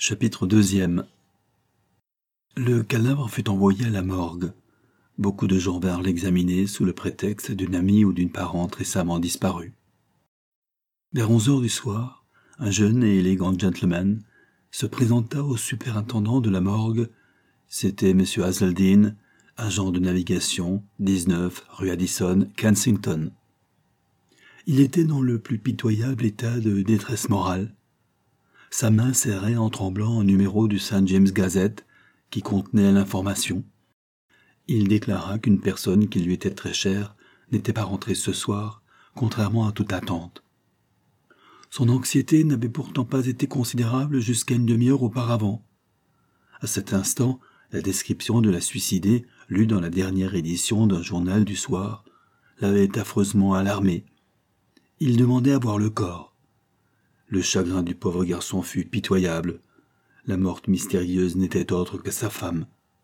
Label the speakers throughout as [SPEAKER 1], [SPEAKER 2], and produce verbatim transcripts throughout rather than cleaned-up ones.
[SPEAKER 1] Chapitre deuxième. Le cadavre fut envoyé à la morgue. Beaucoup de gens vinrent l'examiner sous le prétexte d'une amie ou d'une parente récemment disparue. Vers onze heures du soir, un jeune et élégant gentleman se présenta au superintendant de la morgue. C'était M. Hazeldine, agent de navigation, dix-neuf rue Addison, Kensington. Il était dans le plus pitoyable état de détresse morale. Sa main serrait en tremblant un numéro du Saint James Gazette qui contenait l'information. Il déclara qu'une personne qui lui était très chère n'était pas rentrée ce soir, contrairement à toute attente. Son anxiété n'avait pourtant pas été considérable jusqu'à une demi-heure auparavant. À cet instant, la description de la suicidée, lue dans la dernière édition d'un journal du soir, l'avait affreusement alarmé. Il demandait à voir le corps. Le chagrin du pauvre garçon fut pitoyable. La morte mystérieuse n'était autre que sa femme.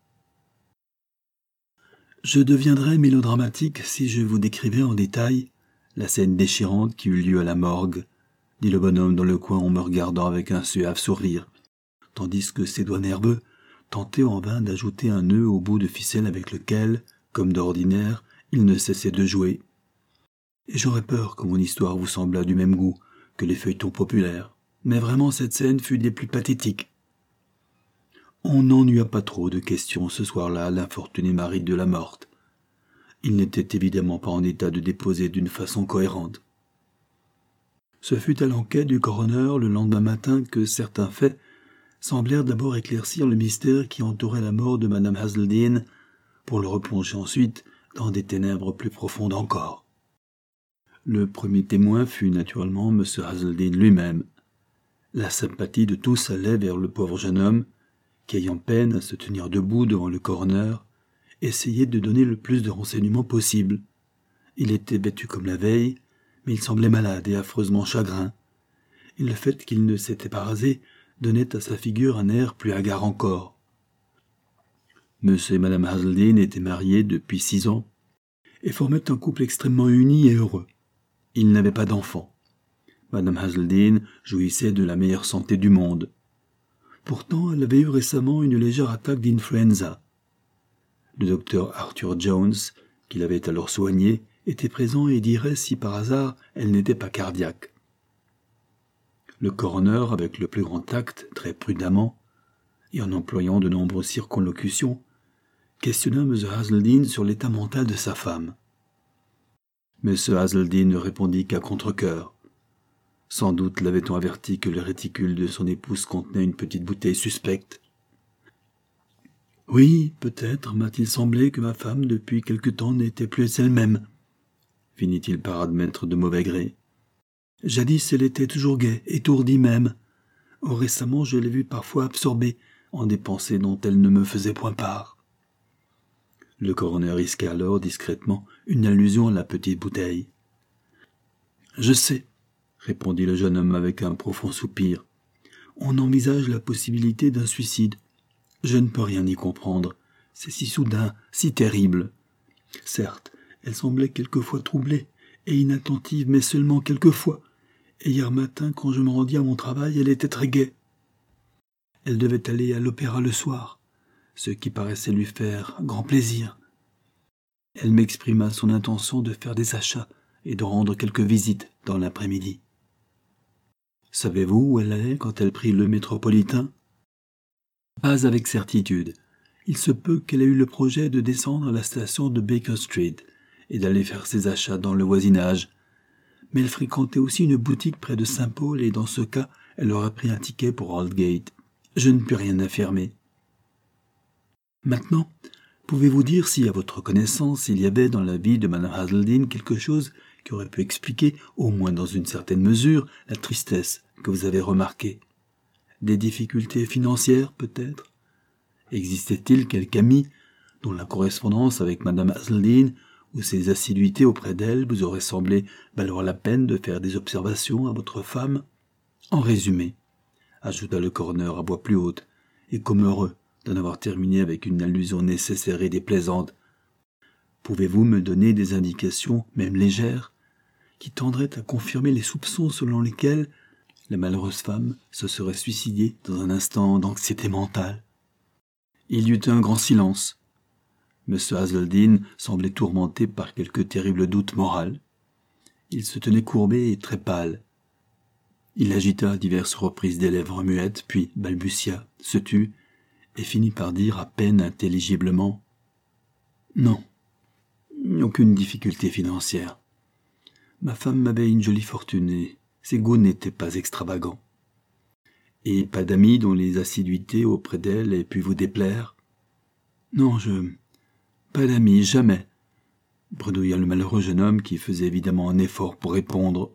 [SPEAKER 1] Je deviendrais mélodramatique si je vous décrivais en détail la scène déchirante qui eut lieu à la morgue, dit le bonhomme dans le coin en me regardant avec un suave sourire, tandis que ses doigts nerveux tentaient en vain d'ajouter un nœud au bout de ficelle avec lequel, comme d'ordinaire, il ne cessait de jouer. Et j'aurais peur que mon histoire vous semblât du même goût que les feuilletons populaires, mais vraiment cette scène fut des plus pathétiques. On n'en eut pas trop de questions ce soir-là à l'infortuné mari de la morte. Il n'était évidemment pas en état de déposer d'une façon cohérente. Ce fut à l'enquête du coroner le lendemain matin que certains faits semblèrent d'abord éclaircir le mystère qui entourait la mort de Madame Hazeldine, pour le replonger ensuite dans des ténèbres plus profondes encore. Le premier témoin fut naturellement M. Hazeldine lui-même. La sympathie de tous allait vers le pauvre jeune homme, qui, ayant peine à se tenir debout devant le coroner, essayait de donner le plus de renseignements possible. Il était vêtu comme la veille, mais il semblait malade et affreusement chagrin, et le fait qu'il ne s'était pas rasé donnait à sa figure un air plus hagard encore. M. et Mme Hazeldine étaient mariés depuis six ans, et formaient un couple extrêmement uni et heureux. Ils n'avaient pas d'enfants. Madame Hazeldine jouissait de la meilleure santé du monde. Pourtant, elle avait eu récemment une légère attaque d'influenza. Le docteur Arthur Jones, qui l'avait alors soignée, était présent et dirait si par hasard elle n'était pas cardiaque. Le coroner, avec le plus grand tact, très prudemment, et en employant de nombreuses circonlocutions, questionna M. Hazeldine sur l'état mental de sa femme. M. Hazeldine ne répondit qu'à contre-cœur. Sans doute l'avait-on averti que le réticule de son épouse contenait une petite bouteille suspecte. « Oui, peut-être m'a-t-il semblé que ma femme, depuis quelque temps, n'était plus elle-même, » finit-il par admettre de mauvais gré. « Jadis, elle était toujours gaie, étourdie même. Or, récemment, je l'ai vue parfois absorbée en des pensées dont elle ne me faisait point part. » Le coroner risqua alors discrètement une allusion à la petite bouteille. « Je sais, » répondit le jeune homme avec un profond soupir. « On envisage la possibilité d'un suicide. Je ne peux rien y comprendre. C'est si soudain, si terrible. Certes, elle semblait quelquefois troublée et inattentive, mais seulement quelquefois. Et hier matin, quand je me rendis à mon travail, elle était très gaie. Elle devait aller à l'opéra le soir, ce qui paraissait lui faire grand plaisir. Elle m'exprima son intention de faire des achats et de rendre quelques visites dans l'après-midi. Savez-vous où elle allait quand elle prit le métropolitain ? Pas avec certitude. Il se peut qu'elle ait eu le projet de descendre à la station de Baker Street et d'aller faire ses achats dans le voisinage. Mais elle fréquentait aussi une boutique près de Saint-Paul et dans ce cas, elle aurait pris un ticket pour Aldgate. Je ne puis rien affirmer. Maintenant, pouvez-vous dire si, à votre connaissance, il y avait dans la vie de Mme Hazeldine quelque chose qui aurait pu expliquer, au moins dans une certaine mesure, la tristesse que vous avez remarquée? Des difficultés financières, peut-être? Existait-il quelque ami dont la correspondance avec Mme Hazeldine ou ses assiduités auprès d'elle vous auraient semblé valoir la peine de faire des observations à votre femme? En résumé, ajouta le coroner à voix plus haute, et comme heureux d'en avoir terminé avec une allusion nécessaire et déplaisante, pouvez-vous me donner des indications, même légères, qui tendraient à confirmer les soupçons selon lesquels La malheureuse femme se serait suicidée dans un instant d'anxiété mentale. Il y eut un grand silence. M. Hazeldine semblait tourmenté par quelque terrible doute moral. Il se tenait courbé et très pâle. Il agita à diverses reprises des lèvres muettes, puis balbutia, se tut, et finit par dire à peine intelligiblement « Non, aucune difficulté financière. Ma femme avait une jolie fortune et ses goûts n'étaient pas extravagants. Et pas d'amis dont les assiduités auprès d'elle aient pu vous déplaire? Non, je... pas d'amis, jamais. » bredouilla le malheureux jeune homme qui faisait évidemment un effort pour répondre.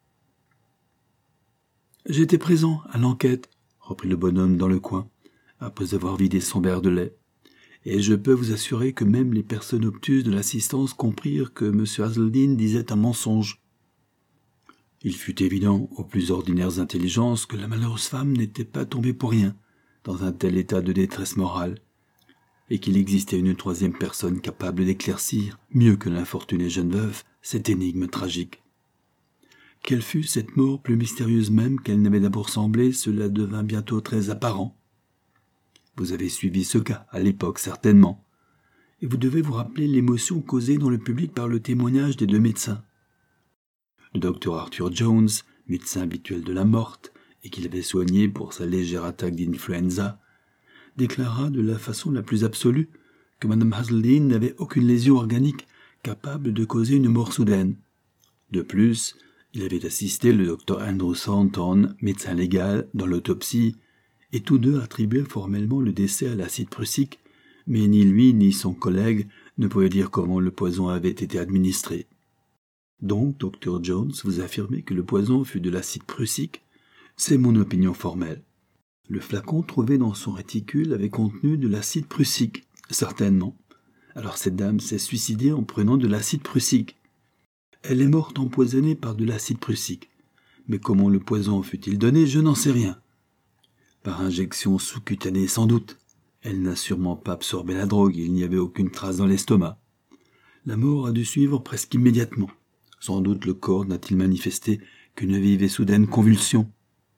[SPEAKER 1] « J'étais présent à l'enquête, » reprit le bonhomme dans le coin, après avoir vidé son verre de lait, « et je peux vous assurer que même les personnes obtuses de l'assistance comprirent que M. Hazeldine disait un mensonge. » Il fut évident aux plus ordinaires intelligences que la malheureuse femme n'était pas tombée pour rien dans un tel état de détresse morale, et qu'il existait une troisième personne capable d'éclaircir, mieux que l'infortunée jeune veuve, cette énigme tragique. Quelle fut cette mort plus mystérieuse même qu'elle n'avait d'abord semblé, cela devint bientôt très apparent. Vous avez suivi ce cas, à l'époque certainement, et vous devez vous rappeler l'émotion causée dans le public par le témoignage des deux médecins. Le docteur Arthur Jones, médecin habituel de la morte, et qui l'avait soigné pour sa légère attaque d'influenza, déclara de la façon la plus absolue que Madame Hazeldine n'avait aucune lésion organique capable de causer une mort soudaine. De plus, il avait assisté le docteur Andrew Thornton, médecin légal, dans l'autopsie, et tous deux attribuaient formellement le décès à l'acide prussique, mais ni lui ni son collègue ne pouvaient dire comment le poison avait été administré. Donc, docteur Jones, vous affirmez que le poison fut de l'acide prussique? C'est mon opinion formelle. Le flacon trouvé dans son réticule avait contenu de l'acide prussique, certainement. Alors cette dame s'est suicidée en prenant de l'acide prussique. Elle est morte empoisonnée par de l'acide prussique. Mais comment le poison fut-il donné, je n'en sais rien. Par injection sous-cutanée sans doute. Elle n'a sûrement pas absorbé la drogue, il n'y avait aucune trace dans l'estomac. La mort a dû suivre presque immédiatement. Sans doute le corps n'a-t-il manifesté qu'une vive et soudaine convulsion.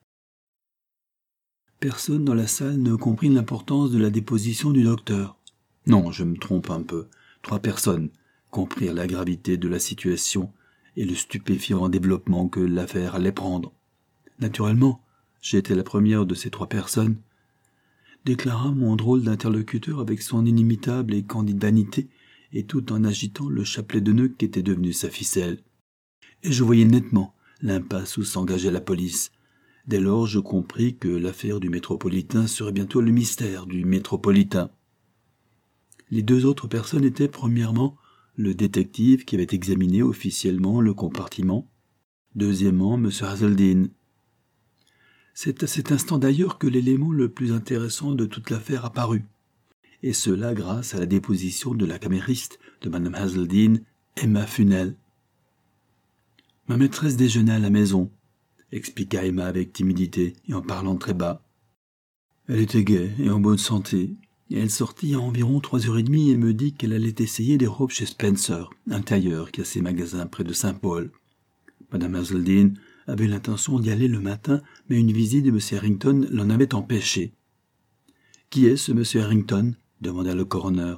[SPEAKER 1] Personne dans la salle ne comprit l'importance de la déposition du docteur. Non, je me trompe un peu. Trois personnes comprirent la gravité de la situation et le stupéfiant développement que l'affaire allait prendre. Naturellement, j'ai été la première de ces trois personnes, déclara mon drôle d'interlocuteur avec son inimitable et candide vanité, et tout en agitant le chapelet de nœuds qui était devenu sa ficelle. Et je voyais nettement l'impasse où s'engageait la police. Dès lors, je compris que l'affaire du métropolitain serait bientôt le mystère du métropolitain. Les deux autres personnes étaient, premièrement, le détective qui avait examiné officiellement le compartiment, deuxièmement, M. Hazeldine. C'est à cet instant d'ailleurs que l'élément le plus intéressant de toute l'affaire apparut, et cela grâce à la déposition de la camériste de Mme Hazeldine, Emma Funnell. « Ma maîtresse déjeunait à la maison », expliqua Emma avec timidité et en parlant très bas. Elle était gaie et en bonne santé, et elle sortit à environ trois heures et demie et me dit qu'elle allait essayer des robes chez Spencer, un tailleur qui a ses magasins près de Saint-Paul. Madame Hazeldine avait l'intention d'y aller le matin, mais une visite de M. Harrington l'en avait empêché. « Qui est ce M. Harrington ?» demanda le coroner.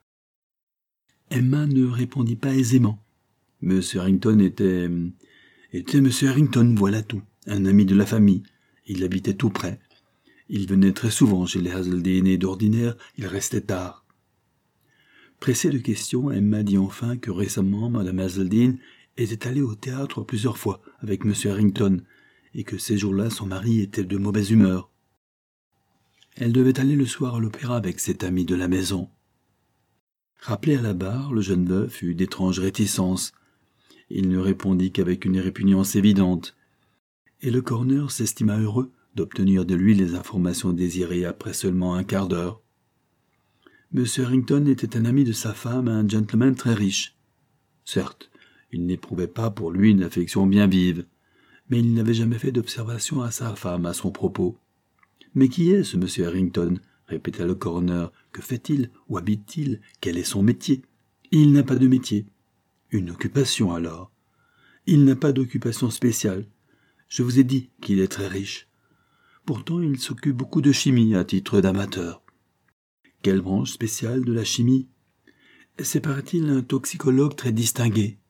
[SPEAKER 1] Emma ne répondit pas aisément. M. Harrington était... était M. Harrington, voilà tout, un ami de la famille. Il habitait tout près. Il venait très souvent chez les Hazeldine et d'ordinaire, il restait tard. Pressée de questions, Emma dit enfin que récemment Mme Hazeldine était allée au théâtre plusieurs fois avec M. Harrington et que ces jours-là son mari était de mauvaise humeur. Elle devait aller le soir à l'opéra avec cet ami de la maison. Rappelé à la barre, le jeune veuf eut d'étranges réticences. Il ne répondit qu'avec une répugnance évidente, et le coroner s'estima heureux d'obtenir de lui les informations désirées après seulement un quart d'heure. M. Harrington était un ami de sa femme, un gentleman très riche. Certes, il n'éprouvait pas pour lui une affection bien vive, mais il n'avait jamais fait d'observation à sa femme à son propos. « Mais qui est ce M. Harrington ?» répéta le coroner. « Que fait-il? Où habite-t-il? Quel est son métier ?»« Il n'a pas de métier. »« Une occupation alors ?»« Il n'a pas d'occupation spéciale. Je vous ai dit qu'il est très riche. Pourtant, il s'occupe beaucoup de chimie à titre d'amateur. Quelle branche spéciale de la chimie? C'est, paraît-il, un toxicologue très distingué.